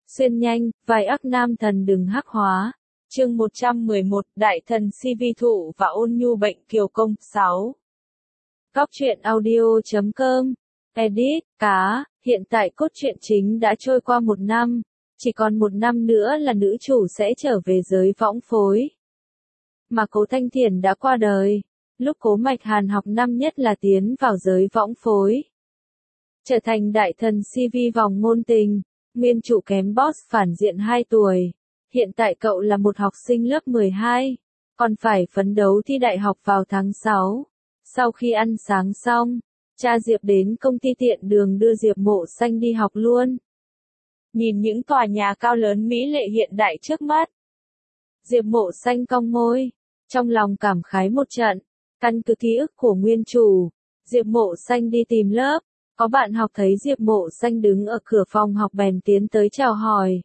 Xuyên nhanh, vai ác nam thần đừng hắc hóa. Chương 111, Đại thần si vi thụ và ôn nhu bệnh kiều công. 6. Góc truyện audio.com. Edit, cá, hiện tại cốt truyện chính đã trôi qua 1 năm, chỉ còn 1 năm nữa là nữ chủ sẽ trở về giới võng phối. Mà Cố Thanh Thiển đã qua đời, lúc Cố Mạch Hàn học năm nhất là tiến vào giới võng phối. Trở thành đại thần si vi vòng ngôn tình, nguyên chủ kém boss phản diện 2 tuổi. Hiện tại cậu là một học sinh lớp 12, còn phải phấn đấu thi đại học vào tháng 6. Sau khi ăn sáng xong, cha Diệp đến công ty tiện đường đưa Diệp Mộ Xanh đi học luôn. Nhìn những tòa nhà cao lớn mỹ lệ hiện đại trước mắt, Diệp Mộ Xanh cong môi, trong lòng cảm khái một trận. Căn cứ ký ức của nguyên chủ, Diệp Mộ Xanh đi tìm lớp, có bạn học thấy Diệp Mộ Xanh đứng ở cửa phòng học bèn tiến tới chào hỏi.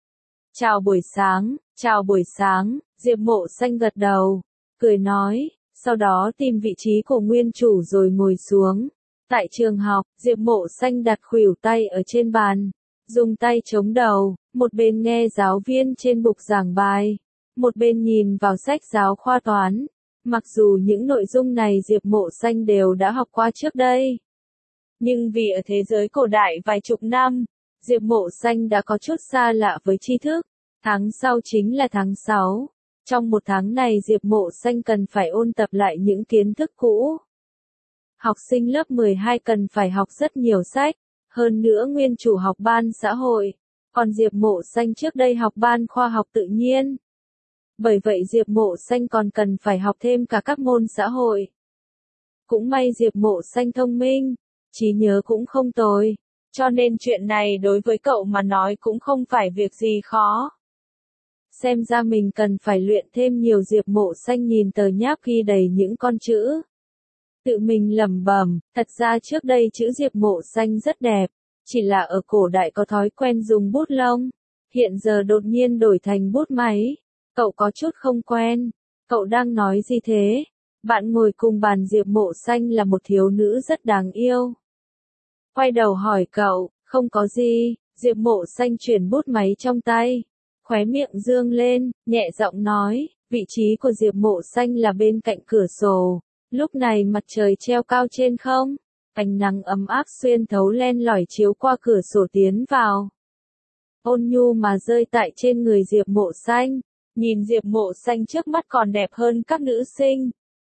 Chào buổi sáng, Diệp Mộ Xanh gật đầu, cười nói, sau đó tìm vị trí của nguyên chủ rồi ngồi xuống. Tại trường học, Diệp Mộ Xanh đặt khuỷu tay ở trên bàn, dùng tay chống đầu, một bên nghe giáo viên trên bục giảng bài, một bên nhìn vào sách giáo khoa toán. Mặc dù những nội dung này Diệp Mộ Xanh đều đã học qua trước đây, nhưng vì ở thế giới cổ đại vài chục năm, Diệp Mộ Xanh đã có chút xa lạ với tri thức. Tháng sau chính là tháng 6. Trong 1 tháng này Diệp Mộ Xanh cần phải ôn tập lại những kiến thức cũ. Học sinh lớp 12 cần phải học rất nhiều sách, hơn nữa nguyên chủ học ban xã hội, còn Diệp Mộ Xanh trước đây học ban khoa học tự nhiên. Bởi vậy Diệp Mộ Xanh còn cần phải học thêm cả các môn xã hội. Cũng may Diệp Mộ Xanh thông minh, trí nhớ cũng không tồi, cho nên chuyện này đối với cậu mà nói cũng không phải việc gì khó. Xem ra mình cần phải luyện thêm nhiều. Diệp Mộ Xanh nhìn tờ nháp ghi đầy những con chữ, tự mình lẩm bẩm, thật ra trước đây chữ Diệp Mộ Xanh rất đẹp, chỉ là ở cổ đại có thói quen dùng bút lông, hiện giờ đột nhiên đổi thành bút máy, cậu có chút không quen. Cậu đang nói gì thế? Bạn ngồi cùng bàn Diệp Mộ Xanh là một thiếu nữ rất đáng yêu, quay đầu hỏi cậu. Không có gì. Diệp Mộ Xanh chuyển bút máy trong tay, khóe miệng dương lên, nhẹ giọng nói. Vị trí của Diệp Mộ Xanh là bên cạnh cửa sổ. Lúc này mặt trời treo cao trên không, ánh nắng ấm áp xuyên thấu len lỏi chiếu qua cửa sổ tiến vào, ôn nhu mà rơi tại trên người Diệp Mộ Xanh. Nhìn Diệp Mộ Xanh trước mắt còn đẹp hơn các nữ sinh.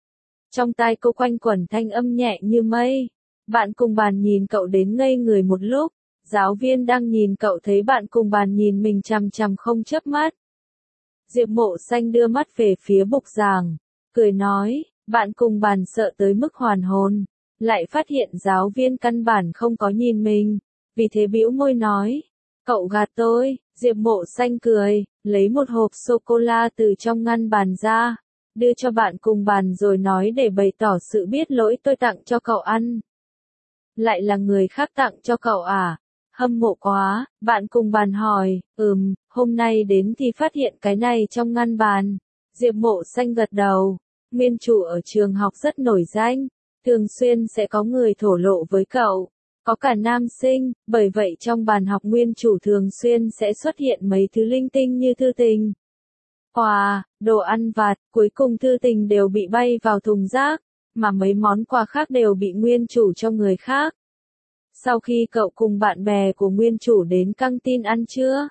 Trong tai cô quanh quẩn thanh âm nhẹ như mây. Bạn cùng bàn nhìn cậu đến ngây người một lúc. Giáo viên đang nhìn cậu thấy bạn cùng bàn nhìn mình chằm chằm không chớp mắt. Diệp Mộ Xanh đưa mắt về phía bục giảng, cười nói. Bạn cùng bàn sợ tới mức hoàn hồn, lại phát hiện giáo viên căn bản không có nhìn mình, vì thế bĩu môi nói. Cậu gạt tôi. Diệp Mộ Xanh cười, lấy một hộp sô-cô-la từ trong ngăn bàn ra, đưa cho bạn cùng bàn rồi nói để bày tỏ sự biết lỗi, tôi tặng cho cậu ăn. Lại là người khác tặng cho cậu à? Hâm mộ quá. Bạn cùng bàn hỏi. Hôm nay đến thì phát hiện cái này trong ngăn bàn. Diệp Mộ Xanh gật đầu. Nguyên chủ ở trường học rất nổi danh, thường xuyên sẽ có người thổ lộ với cậu, có cả nam sinh, bởi vậy trong bàn học nguyên chủ thường xuyên sẽ xuất hiện mấy thứ linh tinh như thư tình, quà, đồ ăn vặt. Cuối cùng thư tình đều bị bay vào thùng rác, mà mấy món quà khác đều bị nguyên chủ cho người khác. Sau khi cậu cùng bạn bè của nguyên chủ đến căng tin ăn trưa,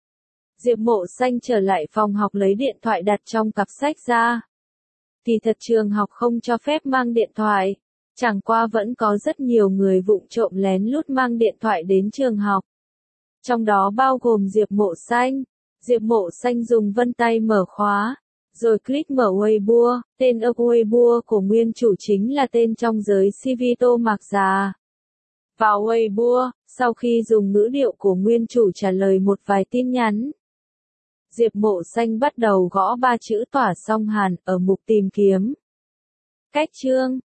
Diệp Mộ Xanh trở lại phòng học lấy điện thoại đặt trong cặp sách ra. Thì thật trường học không cho phép mang điện thoại, chẳng qua vẫn có rất nhiều người vụng trộm lén lút mang điện thoại đến trường học. Trong đó bao gồm Diệp Mộ Xanh. Diệp Mộ Xanh dùng vân tay mở khóa, rồi click mở Weibo. Tên ở Weibo của nguyên chủ chính là tên trong giới CV Tô Mạc Già. Vào Weibo, sau khi dùng ngữ điệu của nguyên chủ trả lời một vài tin nhắn, Diệp Mộ Xanh bắt đầu gõ 3 chữ tỏa song hàn ở mục tìm kiếm. Cách chương,